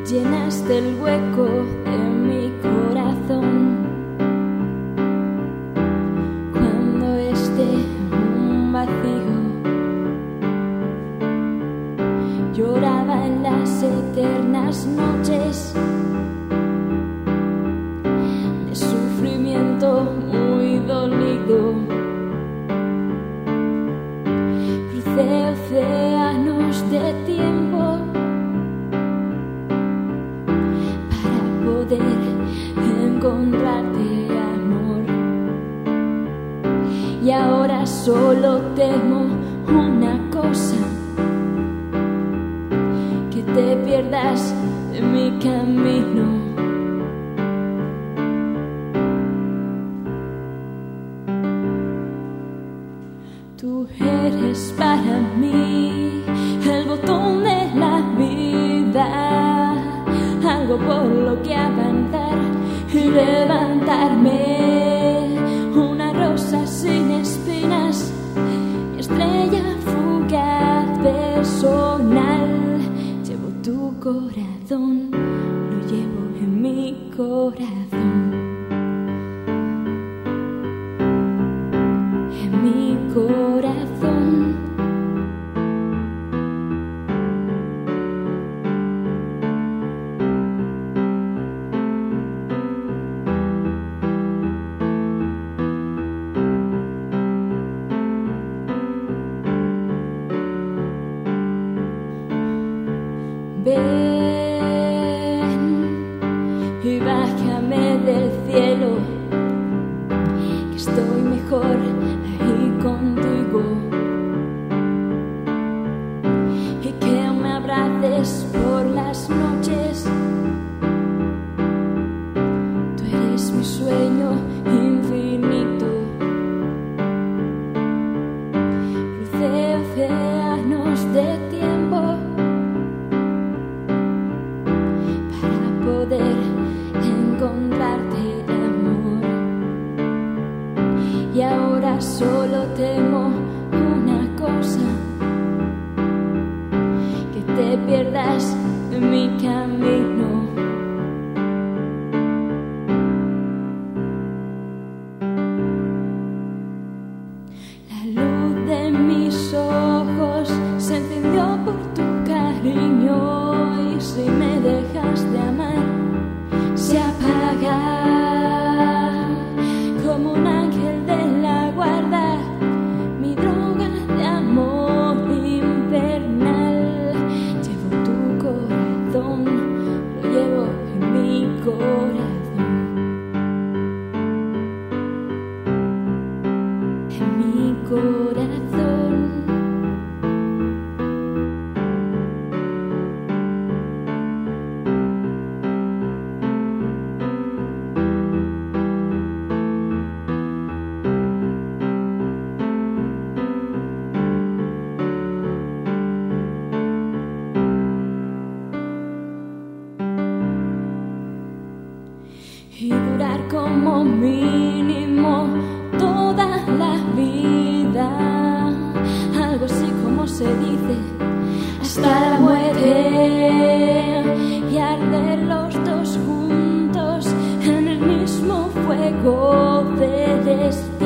llenaste el hueco de mi corazón. Cuando esté un vacío, lloraba en las eternas noches de sufrimiento muy dolido. Crucé océanos de tiempo para poder encontrarte, amor. Y ahora solo temo una cosa: que te pierdas en mi camino. Tú eres para mí el botón de la vida, algo por lo que avanzar y levantarme, una rosa sin espinas, mi estrella fugaz personal. Llevo tu corazón, lo llevo en mi corazón. Mi corazón. Ven y bájame del cielo, que estoy mejor ahí contigo, y que me abraces por las noches. Tú eres mi sueño infinito. Crucé océanos de tiempo para poder encontrarte, amor. Y ahora solo temo una cosa: que te pierdas en mi camino. La luz de mis ojos se encendió por tu cariño, y si me dejas de amar, se apaga como un ángel de la guarda, mi droga de amor infernal. Llevo tu corazón, lo llevo en mi corazón, en mi corazón. Y durar como mínimo toda la vida, algo así como se dice, hasta la muerte, y arder los dos juntos en el mismo fuego celestial.